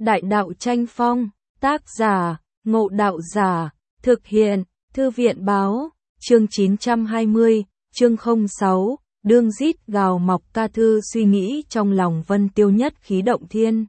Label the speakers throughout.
Speaker 1: Đại đạo tranh phong, tác giả, Ngộ Đạo Giả, thực hiện, Thư viện báo, chương 920, chương 06, đương rít gào mọc ca thư suy nghĩ trong lòng Vân Tiêu nhất khí động thiên.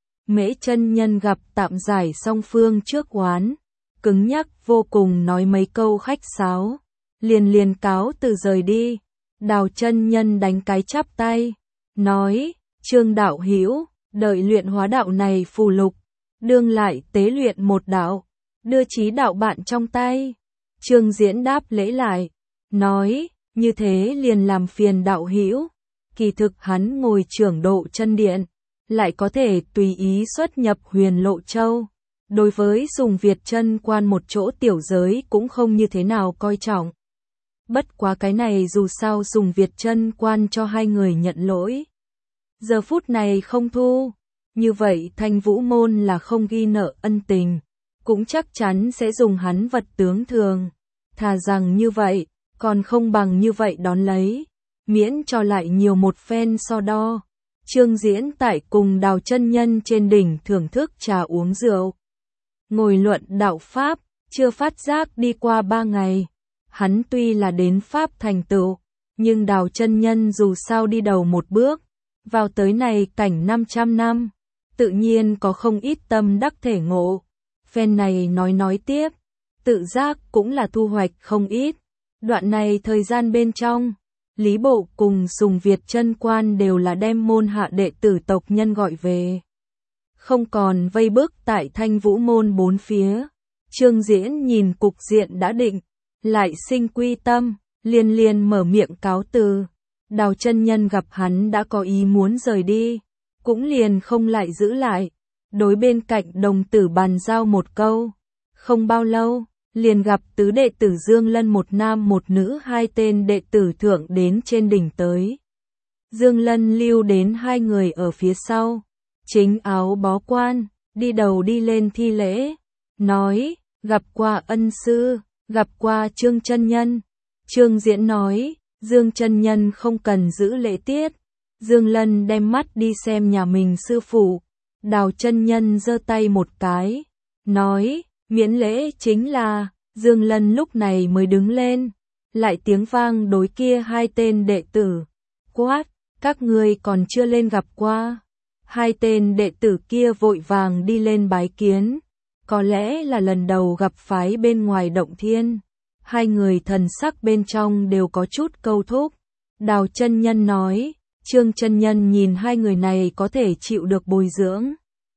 Speaker 1: Mễ chân nhân gặp tạm giải song phương trước oán, cứng nhắc vô cùng nói mấy câu khách sáo, liền cáo từ rời đi. Đào chân nhân đánh cái chắp tay, nói, Trương đạo hữu, đợi luyện hóa đạo này phù lục, đương lại tế luyện một đạo, đưa chí đạo bạn trong tay. Trương Diễn đáp lễ lại, nói, như thế liền làm phiền đạo hữu. Kỳ thực hắn ngồi trưởng độ chân điện, lại có thể tùy ý xuất nhập Huyền Lộ Châu. Đối với dùng Việt chân quan một chỗ tiểu giới cũng không như thế nào coi trọng. Bất quá cái này dù sao dùng Việt chân quan cho hai người nhận lỗi. Giờ phút này không thu, như vậy Thanh Vũ Môn là không ghi nợ ân tình, cũng chắc chắn sẽ dùng hắn vật tướng thường. Thà rằng như vậy, còn không bằng như vậy đón lấy, miễn cho lại nhiều một phen so đo. Trương Diễn tại cùng Đào chân nhân trên đỉnh thưởng thức trà uống rượu, ngồi luận đạo pháp, chưa phát giác đi qua 3 ngày. Hắn tuy là đến pháp thành tựu, nhưng Đào chân nhân dù sao đi đầu một bước, vào tới này cảnh 500 năm, tự nhiên có không ít tâm đắc thể ngộ. Phen này nói tiếp, tự giác cũng là thu hoạch không ít. Đoạn này thời gian bên trong, Lý Bộ cùng Sùng Việt chân quan đều là đem môn hạ đệ tử tộc nhân gọi về, không còn vây bức tại Thanh Vũ Môn bốn phía. Trương Diễn nhìn cục diện đã định, lại sinh quy tâm, liền mở miệng cáo từ. Đào chân nhân gặp hắn đã có ý muốn rời đi, cũng liền không lại giữ lại, đối bên cạnh đồng tử bàn giao một câu. Không bao lâu, liền gặp tứ đệ tử Dương Lân một nam một nữ hai tên đệ tử thượng đến trên đỉnh tới. Dương Lân lưu đến hai người ở phía sau, chính áo bó quan, đi đầu đi lên thi lễ, nói, gặp qua ân sư, gặp qua Trương chân nhân. Trương Diễn nói, Dương chân nhân không cần giữ lễ tiết. Dương Lân đem mắt đi xem nhà mình sư phụ. Đào chân nhân giơ tay một cái, nói, miễn lễ chính là. Dương Lân lúc này mới đứng lên, lại tiếng vang đối kia hai tên đệ tử, quát, các ngươi còn chưa lên gặp qua. Hai tên đệ tử kia vội vàng đi lên bái kiến, có lẽ là lần đầu gặp phái bên ngoài động thiên. Hai người thần sắc bên trong đều có chút câu thúc. Đào chân nhân nói, Trương chân nhân nhìn hai người này có thể chịu được bồi dưỡng.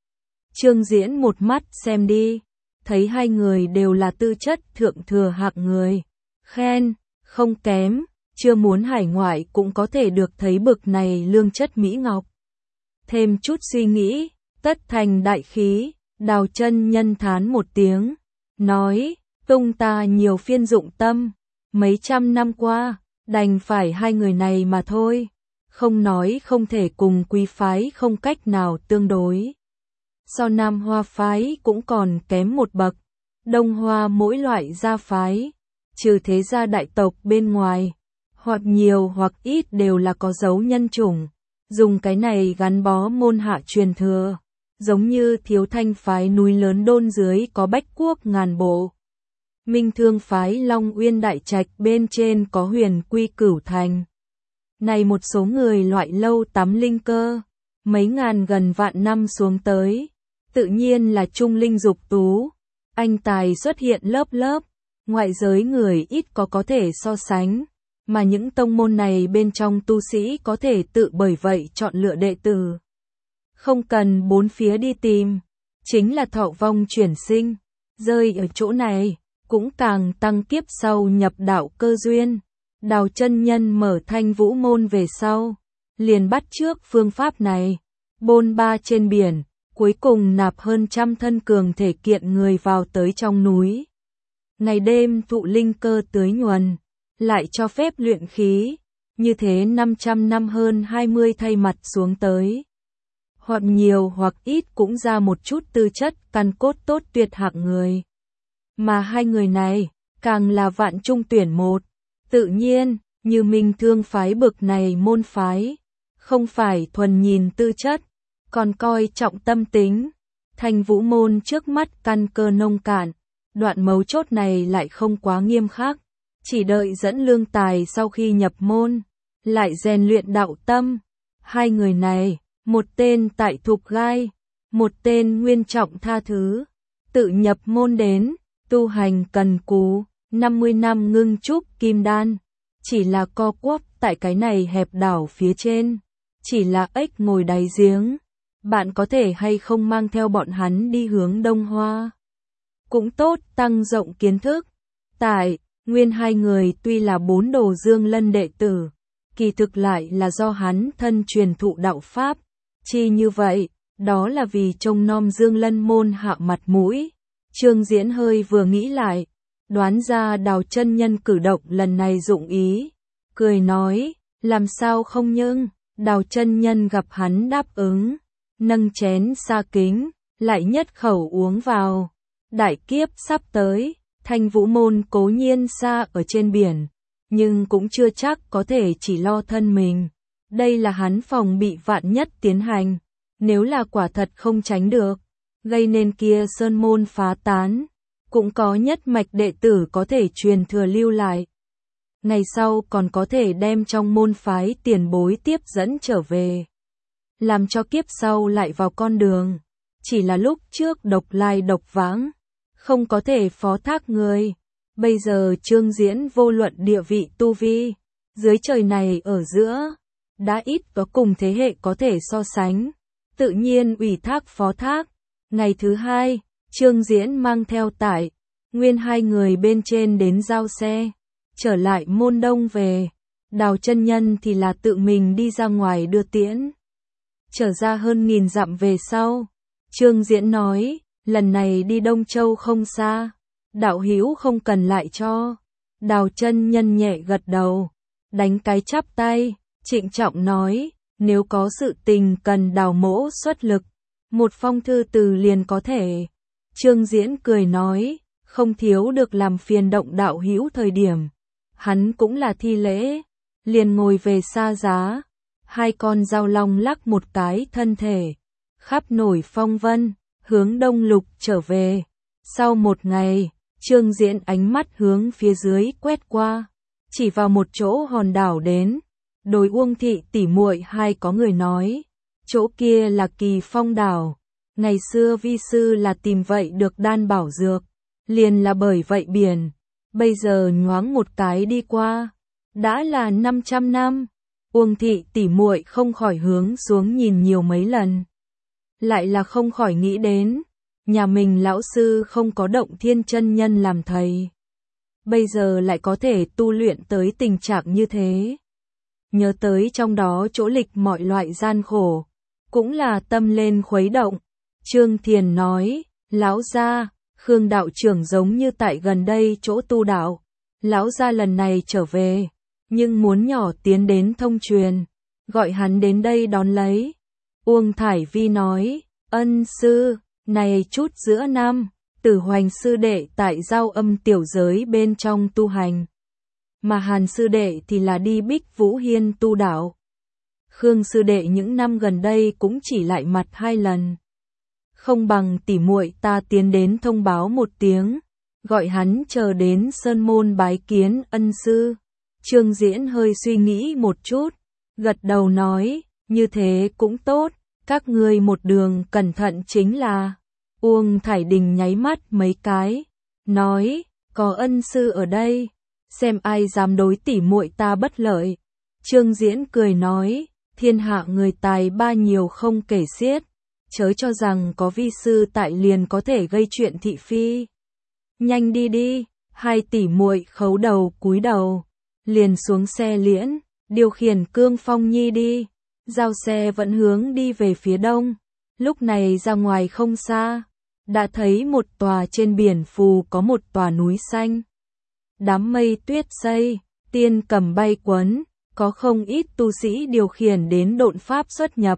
Speaker 1: Trương Diễn một mắt xem đi, thấy hai người đều là tư chất thượng thừa hạng người, khen, không kém, chưa muốn hải ngoại cũng có thể được thấy bực này lương chất mỹ ngọc. Thêm chút suy nghĩ, tất thành đại khí. Đào chân nhân thán một tiếng, nói, tung ta nhiều phiên dụng tâm, mấy trăm năm qua, đành phải hai người này mà thôi, không nói không thể cùng quý phái không cách nào tương đối. So Nam Hoa phái cũng còn kém một bậc, Đông Hoa mỗi loại gia phái, trừ thế gia đại tộc bên ngoài, hoặc nhiều hoặc ít đều là có dấu nhân chủng, dùng cái này gắn bó môn hạ truyền thừa. Giống như Thiếu Thanh phái núi lớn đôn dưới có bách quốc ngàn bộ. Minh Thương phái Long Uyên đại trạch bên trên có huyền quy cửu thành. Này một số người loại lâu tắm linh cơ, mấy ngàn gần vạn năm xuống tới, tự nhiên là trung linh dục tú, anh tài xuất hiện lớp lớp, ngoại giới người ít có thể so sánh, mà những tông môn này bên trong tu sĩ có thể tự bởi vậy chọn lựa đệ tử. Không cần bốn phía đi tìm, chính là thọ vong chuyển sinh, rơi ở chỗ này, cũng càng tăng kiếp sau nhập đạo cơ duyên. Đào chân nhân mở Thanh Vũ Môn về sau, liền bắt trước phương pháp này, bôn ba trên biển, cuối cùng nạp hơn 100 thân cường thể kiện người vào tới trong núi. Ngày đêm thụ linh cơ tưới nhuần, lại cho phép luyện khí, như thế 500 năm hơn 20 thay mặt xuống tới. Hoặc nhiều hoặc ít cũng ra một chút tư chất căn cốt tốt tuyệt hạng người. Mà hai người này, càng là vạn trung tuyển một. Tự nhiên, như Minh Thương phái bực này môn phái, không phải thuần nhìn tư chất, còn coi trọng tâm tính. Thanh Vũ môn trước mắt căn cơ nông cạn, đoạn mấu chốt này lại không quá nghiêm khắc, chỉ đợi dẫn lương tài sau khi nhập môn, lại rèn luyện đạo tâm. Hai người này, một tên tại Thục Gai, một tên Nguyên Trọng tha thứ, tự nhập môn đến, tu hành cần cù, 50 năm ngưng trúc kim đan, chỉ là co quắp tại cái này hẹp đảo phía trên, chỉ là ếch ngồi đáy giếng. Bạn có thể hay không mang theo bọn hắn đi hướng Đông Hoa? Cũng tốt, tăng rộng kiến thức. Tại Nguyên hai người tuy là 4 đồ Dương Lân đệ tử, kỳ thực lại là do hắn thân truyền thụ đạo pháp. Chi như vậy, đó là vì trông nom Dương Lân môn hạ mặt mũi. Trương Diễn hơi vừa nghĩ lại, đoán ra Đào chân nhân cử động lần này dụng ý, cười nói, làm sao không, nhưng Đào chân nhân gặp hắn đáp ứng, nâng chén sa kính, lại nhất khẩu uống vào. Đại kiếp sắp tới, Thanh Vũ môn cố nhiên xa ở trên biển, nhưng cũng chưa chắc có thể chỉ lo thân mình. Đây là hắn phòng bị vạn nhất tiến hành, nếu là quả thật không tránh được, gây nên kia sơn môn phá tán, cũng có nhất mạch đệ tử có thể truyền thừa lưu lại. Ngày sau còn có thể đem trong môn phái tiền bối tiếp dẫn trở về, làm cho kiếp sau lại vào con đường. Chỉ là lúc trước độc lai độc vãng, không có thể phó thác người. Bây giờ Trương Diễn vô luận địa vị tu vi, dưới trời này ở giữa, đã ít có cùng thế hệ có thể so sánh, tự nhiên ủy thác phó thác. Ngày thứ hai, Trương Diễn mang theo Tại Nguyên hai người bên trên đến giao xe, trở lại môn đông về. Đào chân nhân thì là tự mình đi ra ngoài đưa tiễn. Trở ra hơn 1000 dặm về sau, Trương Diễn nói, lần này đi Đông Châu không xa, đạo hữu không cần lại cho. Đào chân nhân nhẹ gật đầu, đánh cái chắp tay, trịnh trọng nói, nếu có sự tình cần Đào mỗ xuất lực, một phong thư từ liền có thể. Trương Diễn cười nói, không thiếu được làm phiền động đạo hữu thời điểm. Hắn cũng là thi lễ, liền ngồi về xa giá. Hai con dao long lắc một cái thân thể, khắp nổi phong vân, hướng Đông Lục trở về. Sau một ngày, Trương Diễn ánh mắt hướng phía dưới quét qua, chỉ vào một chỗ hòn đảo đến. Đối Uông thị tỉ muội hai có người nói, chỗ kia là Kỳ Phong đảo, ngày xưa vi sư là tìm vậy được đan bảo dược, liền là bởi vậy biển, bây giờ nhoáng một cái đi qua, đã là 500 năm. Uông thị tỉ muội không khỏi hướng xuống nhìn nhiều mấy lần, lại là không khỏi nghĩ đến, nhà mình lão sư không có Động Thiên chân nhân làm thầy, bây giờ lại có thể tu luyện tới tình trạng như thế. Nhớ tới trong đó chỗ lịch mọi loại gian khổ, cũng là tâm lên khuấy động. Trương Thiền nói, lão gia, Khương đạo trưởng giống như tại gần đây chỗ tu đạo, lão gia lần này trở về, nhưng muốn nhỏ tiến đến thông truyền, gọi hắn đến đây đón lấy. Uông Thải Vi nói, ân sư, này chút giữa năm, Tử Hoành sư đệ tại Giao Âm tiểu giới bên trong tu hành, mà Hàn sư đệ thì là đi Bích Vũ Hiên tu đạo. Khương sư đệ những năm gần đây cũng chỉ lại mặt 2 lần. Không bằng tỉ muội ta tiến đến thông báo một tiếng, gọi hắn chờ đến sơn môn bái kiến ân sư. Trương Diễn hơi suy nghĩ một chút, gật đầu nói, như thế cũng tốt, các ngươi một đường cẩn thận chính là. Uông Thải Đình nháy mắt mấy cái, nói, có ân sư ở đây, xem ai dám đối tỉ muội ta bất lợi. Trương Diễn cười nói, thiên hạ người tài ba nhiều không kể xiết, chớ cho rằng có vi sư tại liền có thể gây chuyện thị phi. Nhanh đi đi. Hai tỉ muội khấu đầu cúi đầu, liền xuống xe liễn, điều khiển Cương Phong Nhi đi. Giao xe vẫn hướng đi về phía đông. Lúc này ra ngoài không xa, đã thấy một tòa trên biển phù có một tòa núi xanh. Đám mây tuyết xây, tiên cầm bay quấn, có không ít tu sĩ điều khiển đến độn pháp xuất nhập.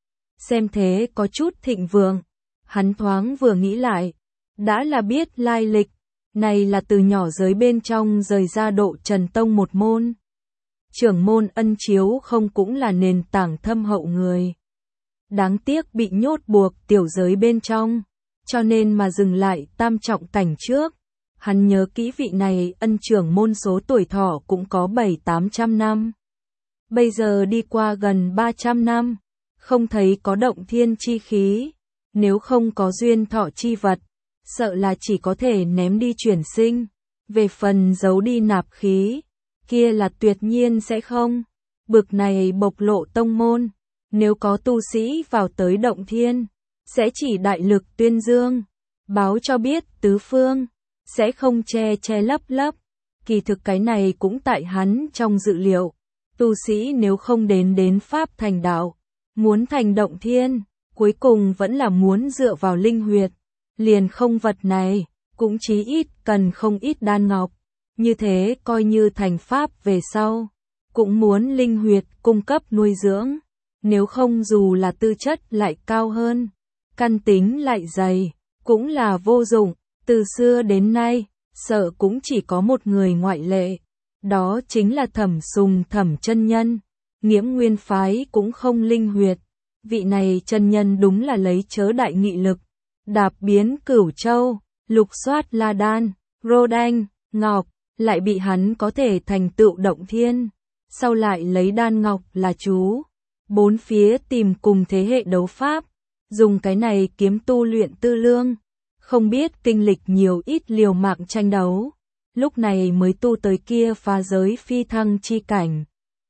Speaker 1: Xem thế có chút thịnh vượng, hắn thoáng vừa nghĩ lại, đã là biết lai lịch, này là từ nhỏ giới bên trong rời ra Độ Trần Tông một môn. Trưởng môn Ân Chiếu không cũng là nền tảng thâm hậu người. Đáng tiếc bị nhốt buộc tiểu giới bên trong, cho nên mà dừng lại tam trọng cảnh trước. Hắn nhớ kỹ vị này ân trưởng môn số tuổi thọ cũng có 700-800 năm. Bây giờ đi qua gần 300 năm, không thấy có động thiên chi khí, nếu không có duyên thọ chi vật, sợ là chỉ có thể ném đi chuyển sinh, về phần giấu đi nạp khí, kia là tuyệt nhiên sẽ không. Bực này bộc lộ tông môn, nếu có tu sĩ vào tới động thiên, sẽ chỉ đại lực tuyên dương, báo cho biết tứ phương, sẽ không che lấp lấp. Kỳ thực cái này cũng tại hắn trong dự liệu, tu sĩ nếu không đến pháp thành đạo, muốn thành động thiên, cuối cùng vẫn là muốn dựa vào linh huyệt, liền không vật này, cũng chí ít cần không ít đan ngọc, như thế coi như thành pháp về sau, cũng muốn linh huyệt cung cấp nuôi dưỡng, nếu không dù là tư chất lại cao hơn, căn tính lại dày, cũng là vô dụng. Từ xưa đến nay, sợ cũng chỉ có một người ngoại lệ, đó chính là Thẩm chân nhân. Nghiễm Nguyên phái cũng không linh huyệt, vị này chân nhân đúng là lấy chớ đại nghị lực, đạp biến Cửu Châu, lục soát La Đan, Rô Đanh, Ngọc, lại bị hắn có thể thành tựu động thiên, sau lại lấy đan ngọc là chú, bốn phía tìm cùng thế hệ đấu pháp, dùng cái này kiếm tu luyện tư lương. Không biết kinh lịch nhiều ít liều mạng tranh đấu, lúc này mới tu tới kia phá giới phi thăng chi cảnh.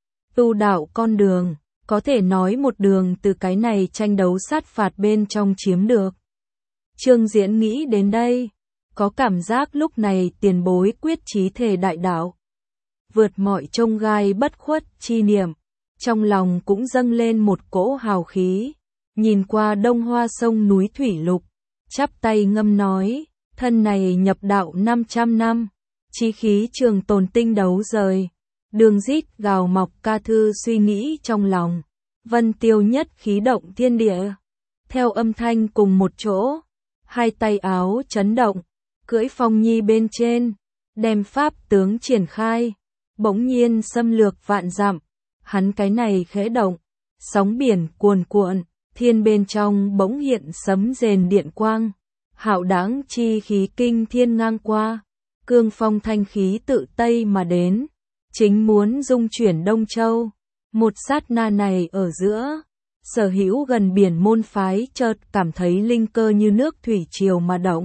Speaker 1: Tu đạo con đường, có thể nói một đường từ cái này tranh đấu sát phạt bên trong chiếm được. Trương Diễn nghĩ đến đây, có cảm giác lúc này tiền bối quyết chí thể đại đạo. Vượt mọi chông gai bất khuất chi niệm, trong lòng cũng dâng lên một cỗ hào khí, nhìn qua Đông Hoa sông núi thủy lục. Chắp tay ngâm nói, thân này nhập đạo 500 năm, chí khí trường tồn tinh đấu rời, đường rít gào mọc ca thư suy nghĩ trong lòng, vân tiêu nhất khí động thiên địa, theo âm thanh cùng một chỗ, hai tay áo chấn động, cưỡi phong nhi bên trên, đem pháp tướng triển khai, bỗng nhiên xâm lược vạn dặm, hắn cái này khẽ động, sóng biển cuồn cuộn, thiên bên trong bỗng hiện sấm rền điện quang. Hạo đáng chi khí kinh thiên ngang qua, cương phong thanh khí tự Tây mà đến, chính muốn dung chuyển Đông Châu. Một sát na này ở giữa, sở hữu gần biển môn phái chợt cảm thấy linh cơ như nước thủy triều mà động.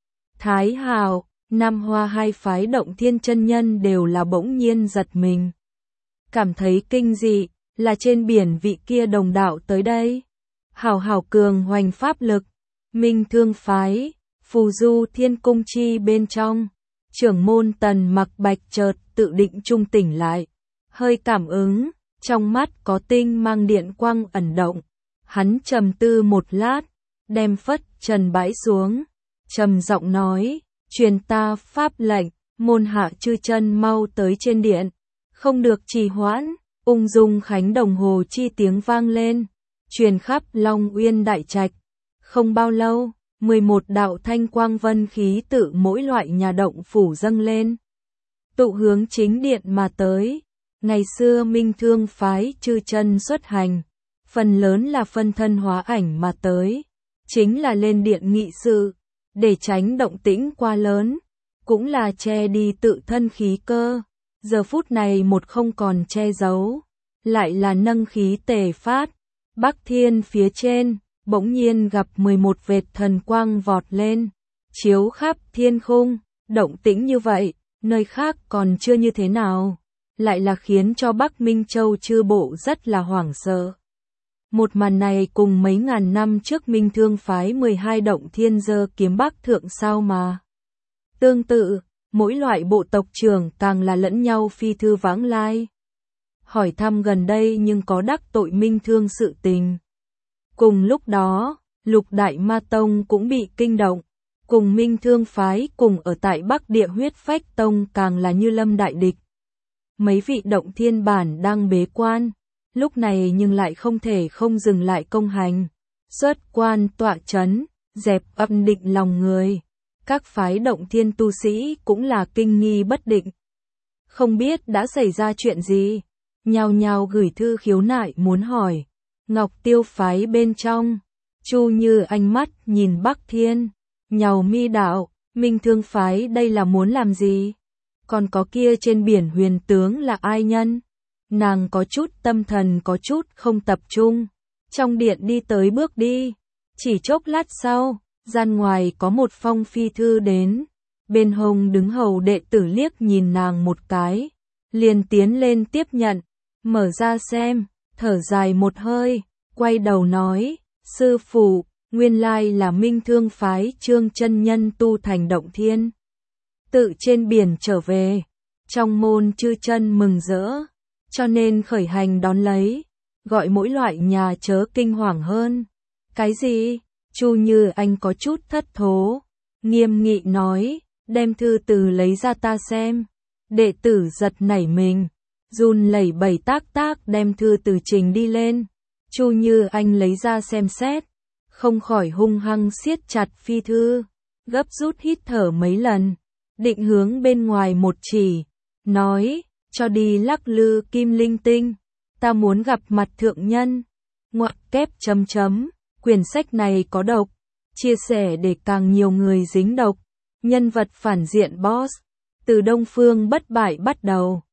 Speaker 1: Thái Hào, Nam Hoa hai phái động thiên chân nhân đều là bỗng nhiên giật mình. Cảm thấy kinh dị, là trên biển vị kia đồng đạo tới đây. Hảo cường hoành pháp lực. Minh Thương phái, Phù Du Thiên Cung chi bên trong, trưởng môn Tần Mặc Bạch chợt tự định trung tỉnh lại, hơi cảm ứng, trong mắt có tinh mang điện quang ẩn động, hắn trầm tư một lát, đem phất trần bãi xuống, trầm giọng nói, truyền ta pháp lệnh, môn hạ chư chân mau tới trên điện, không được trì hoãn, ung dung khánh đồng hồ chi tiếng vang lên, truyền khắp Long Uyên đại trạch. Không bao lâu, 11 đạo thanh quang vân khí tự mỗi loại nhà động phủ dâng lên, tụ hướng chính điện mà tới. Ngày xưa Minh Thương phái chư chân xuất hành, phần lớn là phân thân hóa ảnh mà tới, chính là lên điện nghị sự, để tránh động tĩnh quá lớn, cũng là che đi tự thân khí cơ. Giờ phút này một không còn che giấu, lại là nâng khí tề phát. Bắc Thiên phía trên, bỗng nhiên gặp 11 vệt thần quang vọt lên, chiếu khắp thiên khung, động tĩnh như vậy, nơi khác còn chưa như thế nào, lại là khiến cho Bắc Minh Châu chư bộ rất là hoảng sợ. Một màn này cùng mấy ngàn năm trước Minh Thương phái 12 động thiên giơ kiếm Bắc thượng sao mà. Tương tự, mỗi loại bộ tộc trưởng càng là lẫn nhau phi thư vãng lai. Hỏi thăm gần đây nhưng có đắc tội Minh Thương sự tình. Cùng lúc đó, Lục Đại Ma Tông cũng bị kinh động, cùng Minh Thương phái cùng ở tại Bắc Địa Huyết Phách Tông càng là như lâm đại địch. Mấy vị động thiên bản đang bế quan, lúc này nhưng lại không thể không dừng lại công hành, xuất quan tọa chấn, dẹp âm định lòng người. Các phái động thiên tu sĩ cũng là kinh nghi bất định. Không biết đã xảy ra chuyện gì, nhao nhao gửi thư khiếu nại muốn hỏi. Ngọc Tiêu phái bên trong, Chu Như ánh mắt nhìn Bắc Thiên, nhàu mi đạo, Minh Thương phái đây là muốn làm gì? Còn có kia trên biển huyền tướng là ai nhân? Nàng có chút tâm thần có chút không tập trung. Trong điện đi tới bước đi. Chỉ chốc lát sau, gian ngoài có một phong phi thư đến. Bên hông đứng hầu đệ tử liếc nhìn nàng một cái. Liền tiến lên tiếp nhận. Mở ra xem, thở dài một hơi. Quay đầu nói, sư phụ, nguyên lai là Minh Thương phái Trương chân nhân tu thành Động Thiên. Tự trên biển trở về. Trong môn chư chân mừng rỡ. Cho nên khởi hành đón lấy. Gọi mỗi loại nhà chớ kinh hoàng hơn. Cái gì? Chu Như Anh có chút thất thố. Nghiêm nghị nói, đem thư từ lấy ra ta xem. Đệ tử giật nảy mình. Run lẩy bẩy tác đem thư từ trình đi lên. Chu Như Anh lấy ra xem xét. Không khỏi hung hăng siết chặt phi thư. Gấp rút hít thở mấy lần. Định hướng bên ngoài một chỉ. Nói, cho đi lắc lư kim linh tinh. Ta muốn gặp mặt thượng nhân. Ngoặc kép chấm chấm. Quyển sách này có độc. Chia sẻ để càng nhiều người dính độc. Nhân vật phản diện boss. Từ Đông Phương bất bại bắt đầu.